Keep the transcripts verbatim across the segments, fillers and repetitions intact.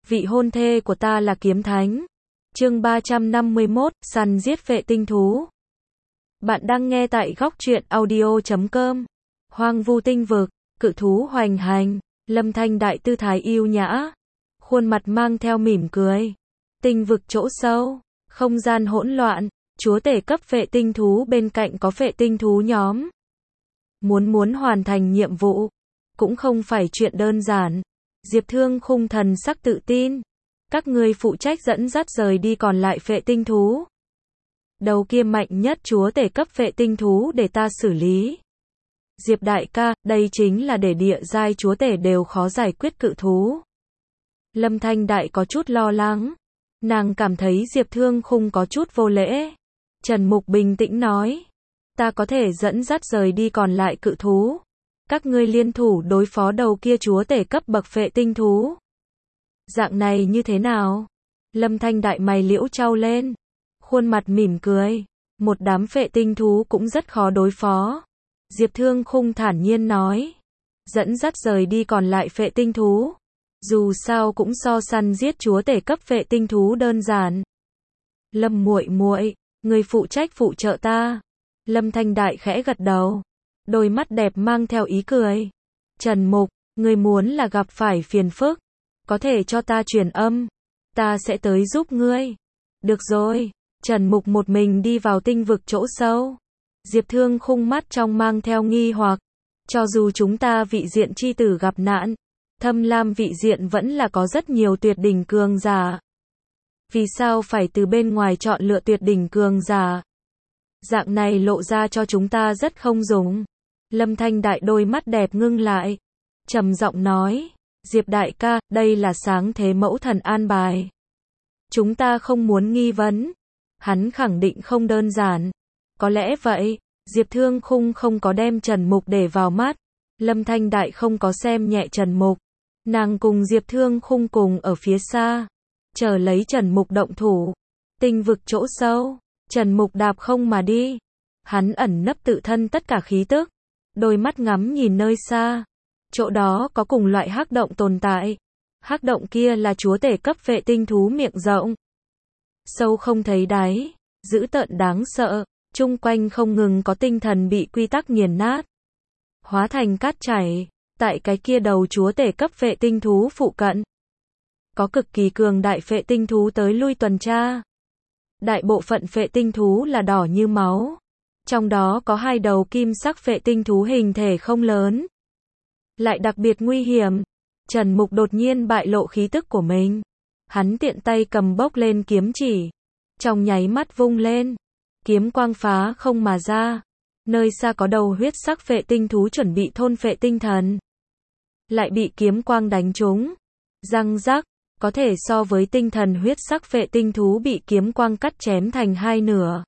vị hôn thê của ta là kiếm thánh. Chương ba trăm năm mươi mốt, săn giết vệ tinh thú. Bạn đang nghe tại góc truyện audio chấm com. Hoang vu tinh vực, cự thú hoành hành, Lâm Thanh Đại tư thái yêu nhã, khuôn mặt mang theo mỉm cười. Tinh vực chỗ sâu, không gian hỗn loạn, chúa tể cấp vệ tinh thú bên cạnh có vệ tinh thú nhóm. Muốn muốn hoàn thành nhiệm vụ, cũng không phải chuyện đơn giản. Diệp Thương Khung thần sắc tự tin. Các ngươi phụ trách dẫn dắt rời đi còn lại vệ tinh thú. Đầu kia mạnh nhất chúa tể cấp vệ tinh thú để ta xử lý. Diệp đại ca, đây chính là để địa giai chúa tể đều khó giải quyết cự thú. Lâm Thanh Đại có chút lo lắng. Nàng cảm thấy Diệp Thương Khung có chút vô lễ. Trần Mục bình tĩnh nói. Ta có thể dẫn dắt rời đi còn lại cự thú. Các ngươi liên thủ đối phó đầu kia chúa tể cấp bậc vệ tinh thú. Dạng này như thế nào? Lâm Thanh Đại mày liễu trao lên. Khuôn mặt mỉm cười. Một đám vệ tinh thú cũng rất khó đối phó. Diệp Thương Khung thản nhiên nói. Dẫn dắt rời đi còn lại vệ tinh thú. Dù sao cũng so săn giết chúa tể cấp vệ tinh thú đơn giản. Lâm muội muội, người phụ trách phụ trợ ta. Lâm Thanh Đại khẽ gật đầu. Đôi mắt đẹp mang theo ý cười. Trần Mục, người muốn là gặp phải phiền phức, có thể cho ta truyền âm, ta sẽ tới giúp ngươi. Được rồi. Trần Mục một mình đi vào tinh vực chỗ sâu. Diệp Thương Khung mắt trong mang theo nghi hoặc. Cho dù chúng ta vị diện chi tử gặp nạn, Thâm Lam vị diện vẫn là có rất nhiều tuyệt đỉnh cường giả. Vì sao phải từ bên ngoài chọn lựa tuyệt đỉnh cường giả? Dạng này lộ ra cho chúng ta rất không dùng. Lâm Thanh Đại đôi mắt đẹp ngưng lại, trầm giọng nói, Diệp đại ca, đây là sáng thế mẫu thần an bài. Chúng ta không muốn nghi vấn. Hắn khẳng định không đơn giản. Có lẽ vậy. Diệp Thương Khung không có đem Trần Mục để vào mắt. Lâm Thanh Đại không có xem nhẹ Trần Mục. Nàng cùng Diệp Thương Khung cùng ở phía xa, chờ lấy Trần Mục động thủ. Tinh vực chỗ sâu, Trần Mục đạp không mà đi. Hắn ẩn nấp tự thân tất cả khí tức, đôi mắt ngắm nhìn nơi xa. Chỗ đó có cùng loại hắc động tồn tại. Hắc động kia là chúa tể cấp vệ tinh thú miệng rộng, sâu không thấy đáy, dữ tợn đáng sợ, chung quanh không ngừng có tinh thần bị quy tắc nghiền nát, hóa thành cát chảy. Tại cái kia đầu chúa tể cấp vệ tinh thú phụ cận, có cực kỳ cường đại vệ tinh thú tới lui tuần tra. Đại bộ phận vệ tinh thú là đỏ như máu. Trong đó có hai đầu kim sắc vệ tinh thú hình thể không lớn, lại đặc biệt nguy hiểm. Trần Mục đột nhiên bại lộ khí tức của mình. Hắn tiện tay cầm bốc lên kiếm chỉ, trong nháy mắt vung lên, kiếm quang phá không mà ra. Nơi xa có đầu huyết sắc vệ tinh thú chuẩn bị thôn phệ tinh thần, lại bị kiếm quang đánh trúng. Răng rắc, có thể so với tinh thần huyết sắc vệ tinh thú bị kiếm quang cắt chém thành hai nửa.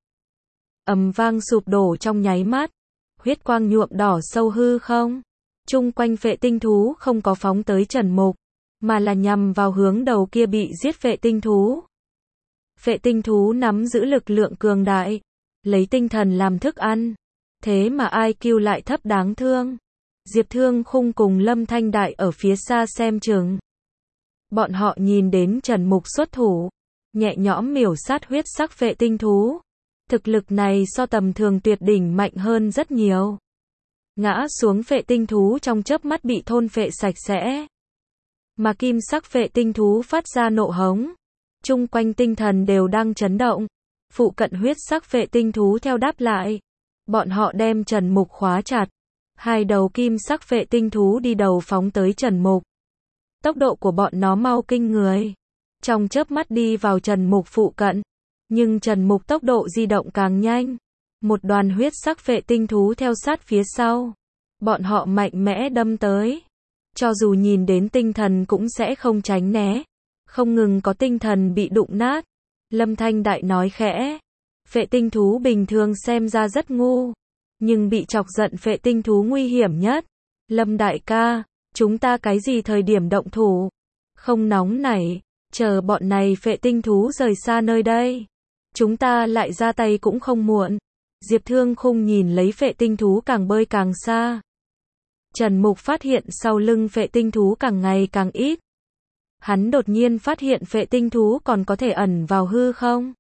Ầm vang sụp đổ trong nháy mắt, huyết quang nhuộm đỏ sâu hư không. Chung quanh vệ tinh thú không có phóng tới Trần Mục, mà là nhằm vào hướng đầu kia bị giết vệ tinh thú. Vệ tinh thú nắm giữ lực lượng cường đại, lấy tinh thần làm thức ăn. Thế mà i kiu lại thấp đáng thương. Diệp Thương Khung cùng Lâm Thanh Đại ở phía xa xem chừng. Bọn họ nhìn đến Trần Mục xuất thủ, nhẹ nhõm miểu sát huyết sắc vệ tinh thú. Thực lực này so tầm thường tuyệt đỉnh mạnh hơn rất nhiều. Ngã xuống vệ tinh thú trong chớp mắt bị thôn phệ sạch sẽ. Mà kim sắc vệ tinh thú phát ra nộ hống. Chung quanh tinh thần đều đang chấn động. Phụ cận huyết sắc vệ tinh thú theo đáp lại. Bọn họ đem Trần Mục khóa chặt. Hai đầu kim sắc vệ tinh thú đi đầu phóng tới Trần Mục. Tốc độ của bọn nó mau kinh người. Trong chớp mắt đi vào Trần Mục phụ cận. Nhưng Trần Mục tốc độ di động càng nhanh. Một đoàn huyết sắc vệ tinh thú theo sát phía sau. Bọn họ mạnh mẽ đâm tới. Cho dù nhìn đến tinh thần cũng sẽ không tránh né. Không ngừng có tinh thần bị đụng nát. Lâm Thanh Đại nói khẽ. Vệ tinh thú bình thường xem ra rất ngu, nhưng bị chọc giận vệ tinh thú nguy hiểm nhất. Lâm đại ca, chúng ta cái gì thời điểm động thủ? Không nóng nảy, chờ bọn này vệ tinh thú rời xa nơi đây, chúng ta lại ra tay cũng không muộn. Diệp Thương Khung nhìn lấy vệ tinh thú càng bơi càng xa. Trần Mục phát hiện sau lưng vệ tinh thú càng ngày càng ít. Hắn đột nhiên phát hiện phệ tinh thú còn có thể ẩn vào hư không.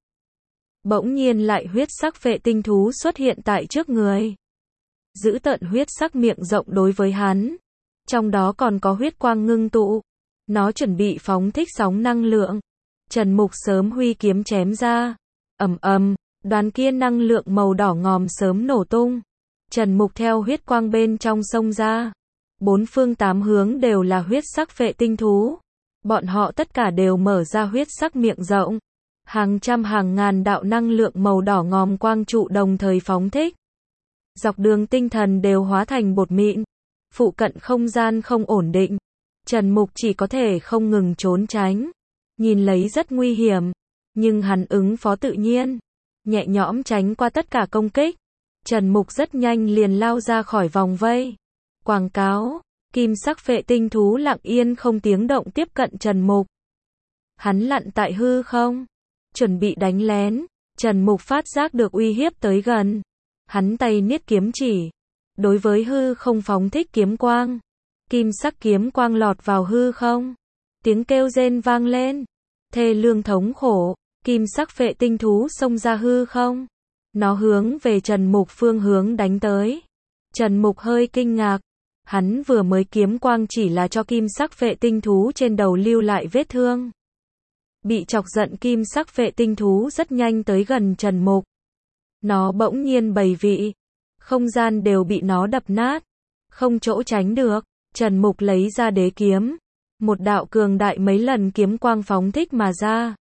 Bỗng nhiên lại huyết sắc phệ tinh thú xuất hiện tại trước người. Giữ tợn huyết sắc miệng rộng đối với hắn. Trong đó còn có huyết quang ngưng tụ. Nó chuẩn bị phóng thích sóng năng lượng. Trần Mục sớm huy kiếm chém ra. Ầm ầm, đoàn kia năng lượng màu đỏ ngòm sớm nổ tung. Trần Mục theo huyết quang bên trong xông ra. Bốn phương tám hướng đều là huyết sắc phệ tinh thú. Bọn họ tất cả đều mở ra huyết sắc miệng rộng. Hàng trăm hàng ngàn đạo năng lượng màu đỏ ngòm quang trụ đồng thời phóng thích. Dọc đường tinh thần đều hóa thành bột mịn. Phụ cận không gian không ổn định. Trần Mục chỉ có thể không ngừng trốn tránh. Nhìn lấy rất nguy hiểm. Nhưng hắn ứng phó tự nhiên. Nhẹ nhõm tránh qua tất cả công kích. Trần Mục rất nhanh liền lao ra khỏi vòng vây. Quảng cáo. Kim sắc phệ tinh thú lặng yên không tiếng động tiếp cận Trần Mục. Hắn lặn tại hư không. Chuẩn bị đánh lén. Trần Mục phát giác được uy hiếp tới gần. Hắn tay niết kiếm chỉ. Đối với hư không phóng thích kiếm quang. Kim sắc kiếm quang lọt vào hư không. Tiếng kêu rên vang lên. Thê lương thống khổ. Kim sắc phệ tinh thú xông ra hư không. Nó hướng về Trần Mục phương hướng đánh tới. Trần Mục hơi kinh ngạc. Hắn vừa mới kiếm quang chỉ là cho kim sắc phệ tinh thú trên đầu lưu lại vết thương. Bị chọc giận kim sắc phệ tinh thú rất nhanh tới gần Trần Mục. Nó bỗng nhiên bày vị. Không gian đều bị nó đập nát. Không chỗ tránh được. Trần Mục lấy ra đế kiếm. Một đạo cường đại mấy lần kiếm quang phóng thích mà ra.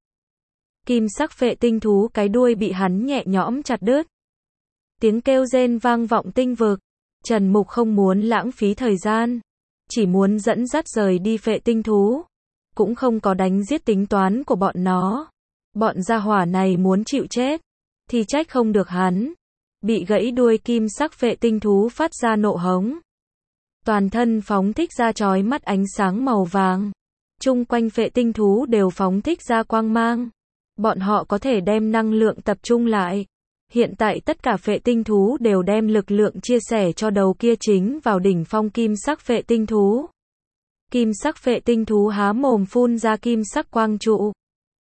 Kim sắc phệ tinh thú cái đuôi bị hắn nhẹ nhõm chặt đứt. Tiếng kêu rên vang vọng tinh vực. Trần Mục không muốn lãng phí thời gian. Chỉ muốn dẫn dắt rời đi phệ tinh thú. Cũng không có đánh giết tính toán của bọn nó. Bọn gia hỏa này muốn chịu chết. Thì trách không được hắn. Bị gãy đuôi kim sắc phệ tinh thú phát ra nộ hống. Toàn thân phóng thích ra chói mắt ánh sáng màu vàng. Chung quanh phệ tinh thú đều phóng thích ra quang mang. Bọn họ có thể đem năng lượng tập trung lại. Hiện tại tất cả phệ tinh thú đều đem lực lượng chia sẻ cho đầu kia chính vào đỉnh phong kim sắc phệ tinh thú. Kim sắc phệ tinh thú há mồm phun ra kim sắc quang trụ.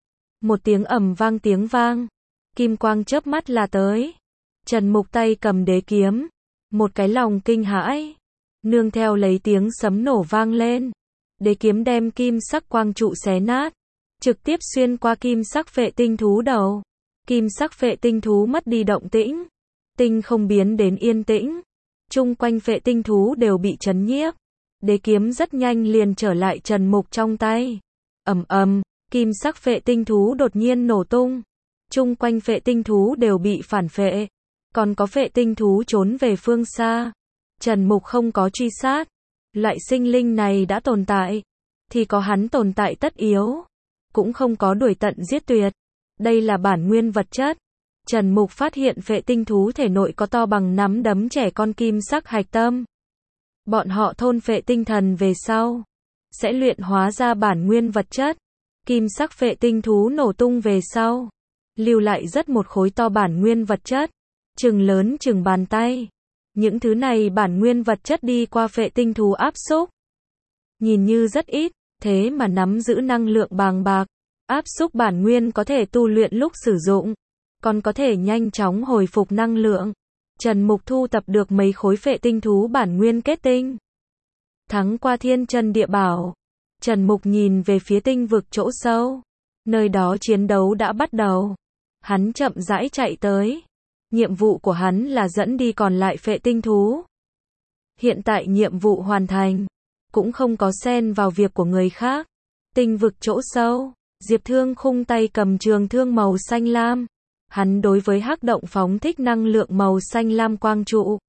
Một tiếng ầm vang tiếng vang. Kim quang chớp mắt là tới. Trần Mục tay cầm đế kiếm. Một cái lòng kinh hãi. Nương theo lấy tiếng sấm nổ vang lên. Đế kiếm đem kim sắc quang trụ xé nát. Trực tiếp xuyên qua kim sắc phệ tinh thú đầu. Kim sắc phệ tinh thú mất đi động tĩnh. Tinh không biến đến yên tĩnh. Chung quanh phệ tinh thú đều bị chấn nhiếp. Đế kiếm rất nhanh liền trở lại Trần Mục trong tay. Ầm ầm, kim sắc phệ tinh thú đột nhiên nổ tung. Chung quanh phệ tinh thú đều bị phản phệ. Còn có phệ tinh thú trốn về phương xa. Trần Mục không có truy sát. Loại sinh linh này đã tồn tại. Thì có hắn tồn tại tất yếu. Cũng không có đuổi tận giết tuyệt. Đây là bản nguyên vật chất. Trần Mục phát hiện phệ tinh thú thể nội có to bằng nắm đấm trẻ con kim sắc hạch tâm. Bọn họ thôn phệ tinh thần về sau. Sẽ luyện hóa ra bản nguyên vật chất. Kim sắc phệ tinh thú nổ tung về sau. Lưu lại rất một khối to bản nguyên vật chất. Chừng lớn chừng bàn tay. Những thứ này bản nguyên vật chất đi qua phệ tinh thú áp xúc. Nhìn như rất ít, thế mà nắm giữ năng lượng bàng bạc. Áp xúc bản nguyên có thể tu luyện lúc sử dụng. Còn có thể nhanh chóng hồi phục năng lượng. Trần Mục thu tập được mấy khối phệ tinh thú bản nguyên kết tinh. Thắng qua thiên chân địa bảo. Trần Mục nhìn về phía tinh vực chỗ sâu. Nơi đó chiến đấu đã bắt đầu. Hắn chậm rãi chạy tới. Nhiệm vụ của hắn là dẫn đi còn lại phệ tinh thú. Hiện tại nhiệm vụ hoàn thành. Cũng không có xen vào việc của người khác. Tinh vực chỗ sâu. Diệp Thương Khung tay cầm trường thương màu xanh lam. Hắn đối với hắc động phóng thích năng lượng màu xanh lam quang trụ.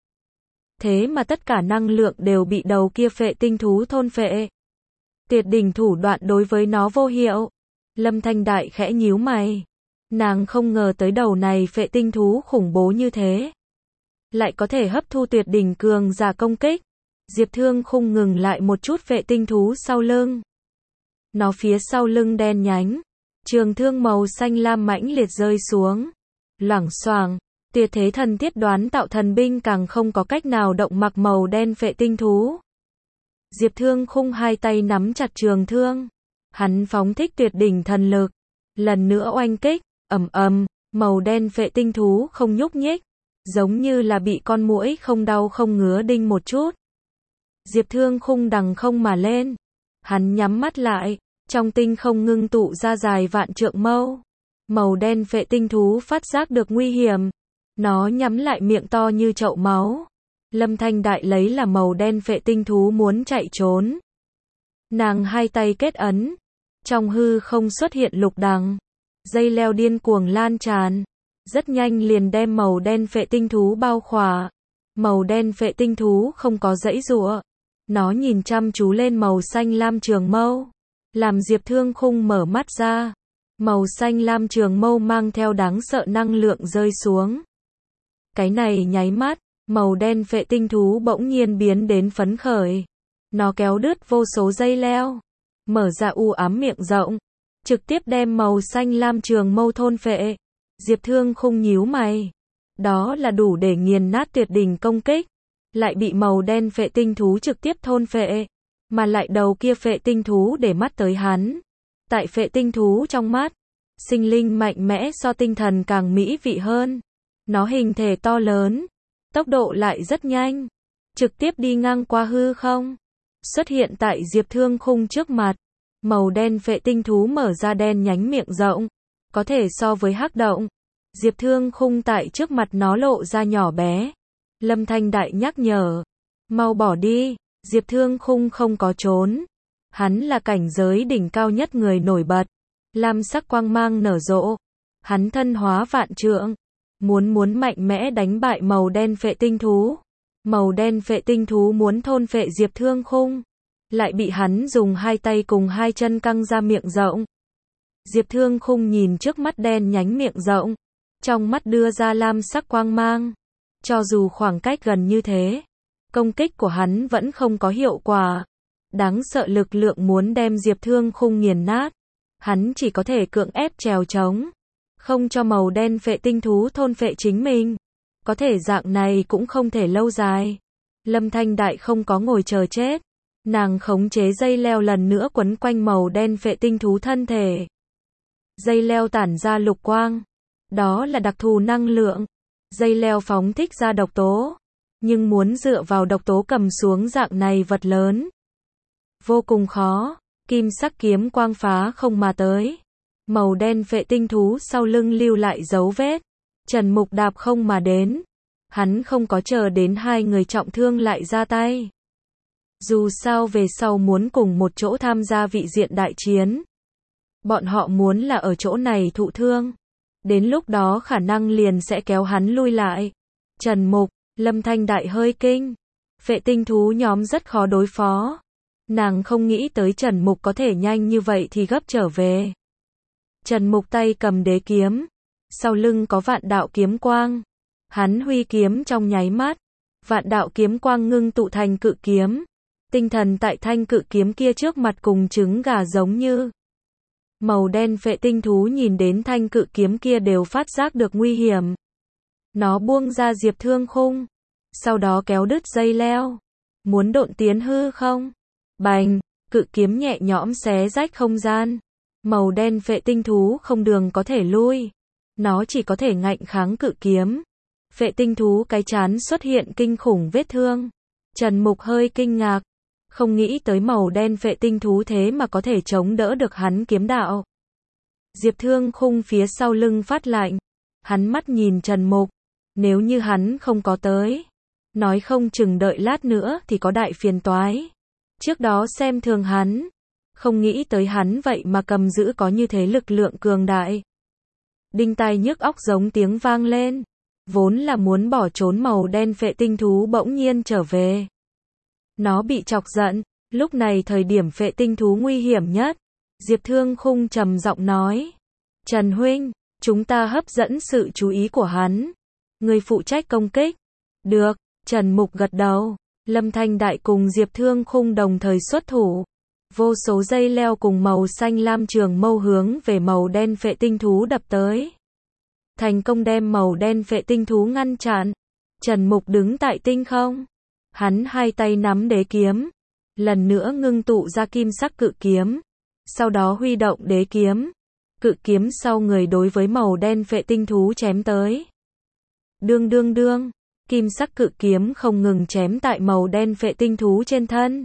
Thế mà tất cả năng lượng đều bị đầu kia phệ tinh thú thôn phệ. Tuyệt đỉnh thủ đoạn đối với nó vô hiệu. Lâm Thanh Đại khẽ nhíu mày. Nàng không ngờ tới đầu này phệ tinh thú khủng bố như thế. Lại có thể hấp thu tuyệt đỉnh cường giả công kích. Diệp Thương Khung ngừng lại một chút phệ tinh thú sau lưng. Nó phía sau lưng đen nhánh. Trường thương màu xanh lam mãnh liệt rơi xuống. Loảng xoảng, tuyệt thế thần thiết đoán tạo thần binh càng không có cách nào động mặc màu đen phệ tinh thú. Diệp Thương Khung hai tay nắm chặt trường thương. Hắn phóng thích tuyệt đỉnh thần lực, lần nữa oanh kích, ầm ầm, màu đen phệ tinh thú không nhúc nhích, giống như là bị con muỗi không đau không ngứa đinh một chút. Diệp Thương Khung đằng không mà lên, hắn nhắm mắt lại, trong tinh không ngưng tụ ra dài vạn trượng mâu. Màu đen phệ tinh thú phát giác được nguy hiểm, nó nhắm lại miệng to như chậu máu. Lâm Thanh Đại lấy là màu đen phệ tinh thú muốn chạy trốn. Nàng hai tay kết ấn, trong hư không xuất hiện lục đằng, dây leo điên cuồng lan tràn, rất nhanh liền đem màu đen phệ tinh thú bao khỏa. Màu đen phệ tinh thú không có giãy giụa, nó nhìn chăm chú lên màu xanh lam trường mâu, làm Diệp Thương Khung mở mắt ra. Màu xanh lam trường mâu mang theo đáng sợ năng lượng rơi xuống. Cái này nháy mắt, màu đen phệ tinh thú bỗng nhiên biến đến phấn khởi. Nó kéo đứt vô số dây leo, mở ra u ám miệng rộng, trực tiếp đem màu xanh lam trường mâu thôn phệ. Diệp Thương Khung nhíu mày. Đó là đủ để nghiền nát tuyệt đỉnh công kích, lại bị màu đen phệ tinh thú trực tiếp thôn phệ, mà lại đầu kia phệ tinh thú để mắt tới hắn. Tại phệ tinh thú trong mắt, sinh linh mạnh mẽ so tinh thần càng mỹ vị hơn. Nó hình thể to lớn, tốc độ lại rất nhanh, trực tiếp đi ngang qua hư không, xuất hiện tại Diệp Thương Khung trước mặt. Màu đen phệ tinh thú mở ra đen nhánh miệng rộng, có thể so với hắc động. Diệp Thương Khung tại trước mặt nó lộ ra nhỏ bé. Lâm Thanh Đại nhắc nhở, mau bỏ đi. Diệp Thương Khung không có trốn. Hắn là cảnh giới đỉnh cao nhất người nổi bật. Lam sắc quang mang nở rộ. Hắn thân hóa vạn trượng, muốn muốn mạnh mẽ đánh bại màu đen phệ tinh thú. Màu đen phệ tinh thú muốn thôn phệ Diệp Thương Khung, lại bị hắn dùng hai tay cùng hai chân căng ra miệng rộng. Diệp Thương Khung nhìn trước mắt đen nhánh miệng rộng, trong mắt đưa ra lam sắc quang mang. Cho dù khoảng cách gần như thế, công kích của hắn vẫn không có hiệu quả. Đáng sợ lực lượng muốn đem Diệp Thương Khung nghiền nát. Hắn chỉ có thể cưỡng ép trèo trống, không cho màu đen phệ tinh thú thôn phệ chính mình. Có thể dạng này cũng không thể lâu dài. Lâm Thanh Đại không có ngồi chờ chết. Nàng khống chế dây leo lần nữa quấn quanh màu đen phệ tinh thú thân thể. Dây leo tản ra lục quang. Đó là đặc thù năng lượng. Dây leo phóng thích ra độc tố. Nhưng muốn dựa vào độc tố cầm xuống dạng này vật lớn, vô cùng khó. Kim sắc kiếm quang phá không mà tới. Màu đen phệ tinh thú sau lưng lưu lại dấu vết. Trần Mục đạp không mà đến. Hắn không có chờ đến hai người trọng thương lại ra tay. Dù sao về sau muốn cùng một chỗ tham gia vị diện đại chiến. Bọn họ muốn là ở chỗ này thụ thương. Đến lúc đó khả năng liền sẽ kéo hắn lui lại. Trần Mục, Lâm Thanh Đại hơi kinh. Phệ tinh thú nhóm rất khó đối phó. Nàng không nghĩ tới Trần Mục có thể nhanh như vậy thì gấp trở về. Trần Mục tay cầm đế kiếm, sau lưng có vạn đạo kiếm quang. Hắn huy kiếm trong nháy mắt, vạn đạo kiếm quang ngưng tụ thành cự kiếm. Tinh thần tại thanh cự kiếm kia trước mặt cùng trứng gà giống như. Màu đen phệ tinh thú nhìn đến thanh cự kiếm kia đều phát giác được nguy hiểm. Nó buông ra Diệp Thương Khung, sau đó kéo đứt dây leo, muốn độn tiến hư không. Bành, cự kiếm nhẹ nhõm xé rách không gian. Màu đen phệ tinh thú không đường có thể lui. Nó chỉ có thể ngạnh kháng cự kiếm. Phệ tinh thú cái chán xuất hiện kinh khủng vết thương. Trần Mục hơi kinh ngạc. Không nghĩ tới màu đen phệ tinh thú thế mà có thể chống đỡ được hắn kiếm đạo. Diệp Thương Khung phía sau lưng phát lạnh. Hắn mắt nhìn Trần Mục. Nếu như hắn không có tới, nói không chừng đợi lát nữa thì có đại phiền toái. Trước đó xem thường hắn, không nghĩ tới hắn vậy mà cầm giữ có như thế lực lượng cường đại. Đinh tai nhức óc giống tiếng vang lên. Vốn là muốn bỏ trốn màu đen phệ tinh thú bỗng nhiên trở về. Nó bị chọc giận, lúc này thời điểm phệ tinh thú nguy hiểm nhất. Diệp Thương Khung trầm giọng nói. Trần huynh, chúng ta hấp dẫn sự chú ý của hắn. Người phụ trách công kích. Được, Trần Mục gật đầu. Lâm Thanh Đại cùng Diệp Thương Khung đồng thời xuất thủ. Vô số dây leo cùng màu xanh lam trường mâu hướng về màu đen phệ tinh thú đập tới. Thành công đem màu đen phệ tinh thú ngăn chặn. Trần Mục đứng tại tinh không. Hắn hai tay nắm đế kiếm. Lần nữa ngưng tụ ra kim sắc cự kiếm. sau đó huy động đế kiếm. Cự kiếm sau người đối với màu đen phệ tinh thú chém tới. Đương đương đương, kim sắc cự kiếm không ngừng chém tại màu đen phệ tinh thú trên thân.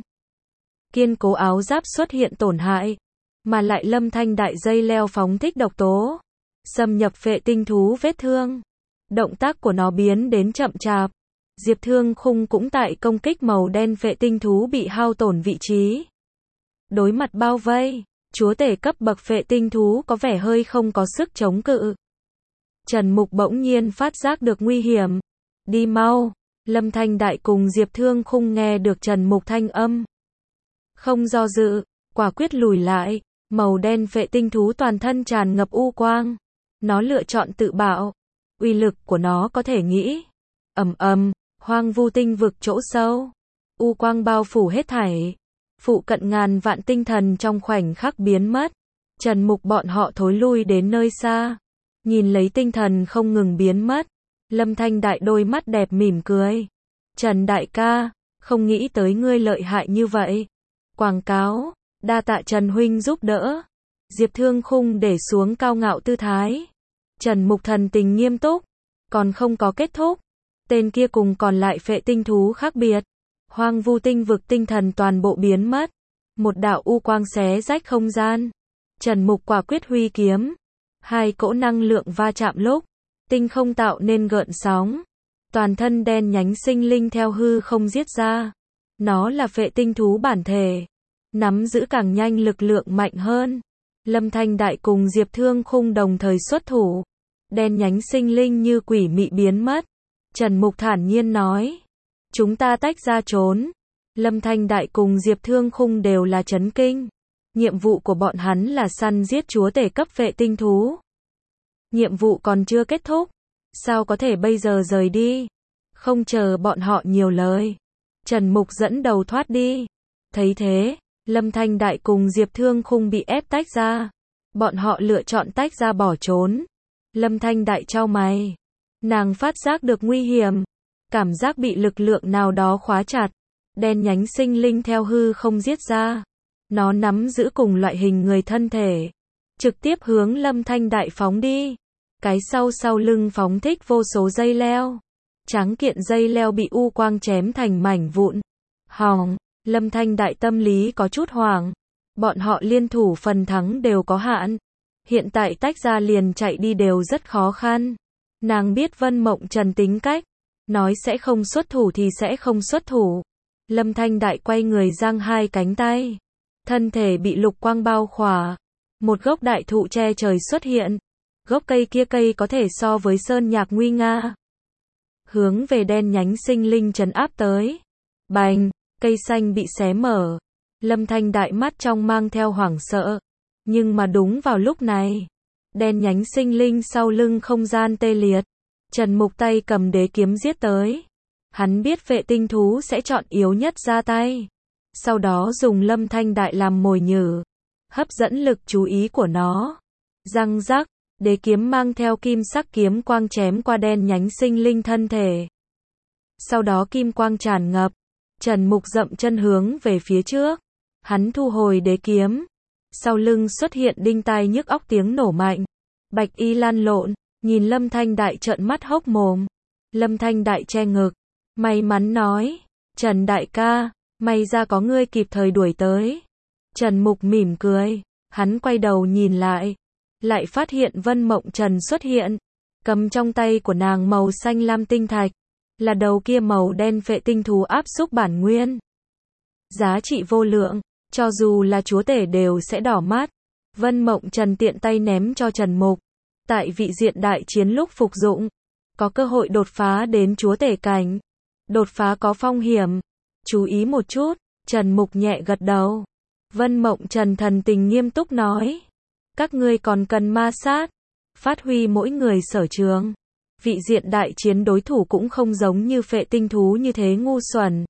Kiên cố áo giáp xuất hiện tổn hại, mà lại Lâm Thanh Đại dây leo phóng thích độc tố, xâm nhập phệ tinh thú vết thương. Động tác của nó biến đến chậm chạp. Diệp Thương Khung cũng tại công kích màu đen phệ tinh thú bị hao tổn vị trí. Đối mặt bao vây, chúa tể cấp bậc phệ tinh thú có vẻ hơi không có sức chống cự. Trần Mục bỗng nhiên phát giác được nguy hiểm. Đi mau. Lâm Thanh Đại cùng Diệp Thương Khung nghe được Trần Mục thanh âm. Không do dự, quả quyết lùi lại. Màu đen phệ tinh thú toàn thân tràn ngập u quang. Nó lựa chọn tự bạo. Uy lực của nó có thể nghĩ. Ầm ầm, hoang vu tinh vực chỗ sâu. U quang bao phủ hết thảy. Phụ cận ngàn vạn tinh thần trong khoảnh khắc biến mất. Trần Mục bọn họ thối lui đến nơi xa. Nhìn lấy tinh thần không ngừng biến mất. Lâm Thanh Đại đôi mắt đẹp mỉm cười. Trần đại ca, không nghĩ tới ngươi lợi hại như vậy. Quảng cáo, đa tạ Trần huynh giúp đỡ. Diệp Thương Khung để xuống cao ngạo tư thái. Trần Mục thần tình nghiêm túc. Còn không có kết thúc. Tên kia cùng còn lại phệ tinh thú khác biệt. Hoang vu tinh vực tinh thần toàn bộ biến mất. Một đạo u quang xé rách không gian. Trần Mục quả quyết huy kiếm. Hai cỗ năng lượng va chạm lúc. Tinh không tạo nên gợn sóng. Toàn thân đen nhánh sinh linh theo hư không giết ra. Nó là phệ tinh thú bản thể. Nắm giữ càng nhanh lực lượng mạnh hơn. Lâm Thanh Đại cùng Diệp Thương Khung đồng thời xuất thủ. Đen nhánh sinh linh như quỷ mị biến mất. Trần Mục thản nhiên nói. Chúng ta tách ra trốn. Lâm Thanh Đại cùng Diệp Thương Khung đều là chấn kinh. Nhiệm vụ của bọn hắn là săn giết chúa tể cấp phệ tinh thú. Nhiệm vụ còn chưa kết thúc. Sao có thể bây giờ rời đi? Không chờ bọn họ nhiều lời. Trần Mục dẫn đầu thoát đi. Thấy thế, Lâm Thanh Đại cùng Diệp Thương Khung bị ép tách ra. Bọn họ lựa chọn tách ra bỏ trốn. Lâm Thanh Đại chau mày. Nàng phát giác được nguy hiểm. Cảm giác bị lực lượng nào đó khóa chặt. Đen nhánh sinh linh theo hư không giết ra. Nó nắm giữ cùng loại hình người thân thể. Trực tiếp hướng Lâm Thanh Đại phóng đi. Cái sau sau lưng phóng thích vô số dây leo. Tráng kiện dây leo bị u quang chém thành mảnh vụn. Hỏng, Lâm Thanh Đại tâm lý có chút hoảng. Bọn họ liên thủ phần thắng đều có hạn. Hiện tại tách ra liền chạy đi đều rất khó khăn. Nàng biết Vân Mộng Trần tính cách. Nói sẽ không xuất thủ thì sẽ không xuất thủ. Lâm Thanh Đại quay người giang hai cánh tay. Thân thể bị lục quang bao khỏa. Một gốc đại thụ che trời xuất hiện. Gốc cây kia cây có thể so với sơn nhạc nguy nga. Hướng về đen nhánh sinh linh trấn áp tới. Bành, cây xanh bị xé mở. Lâm Thanh Đại mắt trong mang theo hoảng sợ. Nhưng mà đúng vào lúc này, đen nhánh sinh linh sau lưng không gian tê liệt. Trần Mục tay cầm đế kiếm giết tới. Hắn biết phệ tinh thú sẽ chọn yếu nhất ra tay. Sau đó dùng Lâm Thanh Đại làm mồi nhử. Hấp dẫn lực chú ý của nó. Răng rắc, đế kiếm mang theo kim sắc kiếm quang chém qua đen nhánh sinh linh thân thể. Sau đó kim quang tràn ngập. Trần Mục dậm chân hướng về phía trước. Hắn thu hồi đế kiếm. Sau lưng xuất hiện đinh tai nhức óc tiếng nổ mạnh. Bạch y lan lộn, nhìn Lâm Thanh Đại trợn mắt hốc mồm. Lâm Thanh Đại che ngực. May mắn nói. Trần đại ca, may ra có ngươi kịp thời đuổi tới. Trần Mục mỉm cười. Hắn quay đầu nhìn lại. Lại phát hiện Vân Mộng Trần xuất hiện. Cầm trong tay của nàng màu xanh lam tinh thạch. Là đầu kia màu đen phệ tinh thú áp xúc bản nguyên. Giá trị vô lượng. Cho dù là chúa tể đều sẽ đỏ mắt. Vân Mộng Trần tiện tay ném cho Trần Mục. Tại vị diện đại chiến lúc phục dụng. Có cơ hội đột phá đến chúa tể cảnh. Đột phá có phong hiểm. Chú ý một chút. Trần Mục nhẹ gật đầu. Vân Mộng Trần thần tình nghiêm túc nói. Các ngươi còn cần ma sát. Phát huy mỗi người sở trường. Vị diện đại chiến đối thủ cũng không giống như phệ tinh thú như thế ngu xuẩn.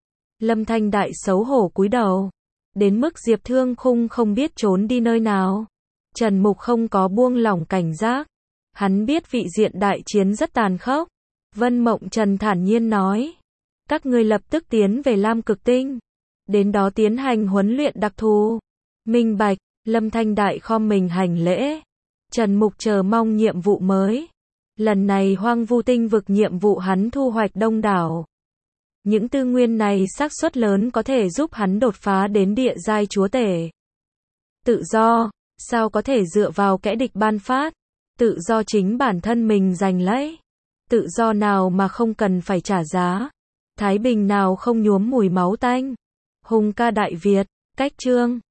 Lâm Thanh Đại xấu hổ cúi đầu. Đến mức Diệp Thương Khung không biết trốn đi nơi nào. Trần Mục không có buông lỏng cảnh giác. Hắn biết vị diện đại chiến rất tàn khốc. Vân Mộng Trần thản nhiên nói. Các ngươi lập tức tiến về Lam Cực Tinh. Đến đó tiến hành huấn luyện đặc thù. Minh bạch, Lâm Thanh Đại khom mình hành lễ. Trần Mục chờ mong nhiệm vụ mới. Lần này Hoang Vu Tinh vực nhiệm vụ hắn thu hoạch đông đảo. Những tư nguyên này xác suất lớn có thể giúp hắn đột phá đến địa giai chúa tể. Tự do, sao có thể dựa vào kẻ địch ban phát? Tự do chính bản thân mình giành lấy. Tự do nào mà không cần phải trả giá? Thái bình nào không nhuốm mùi máu tanh? Hùng ca Đại Việt, cách chương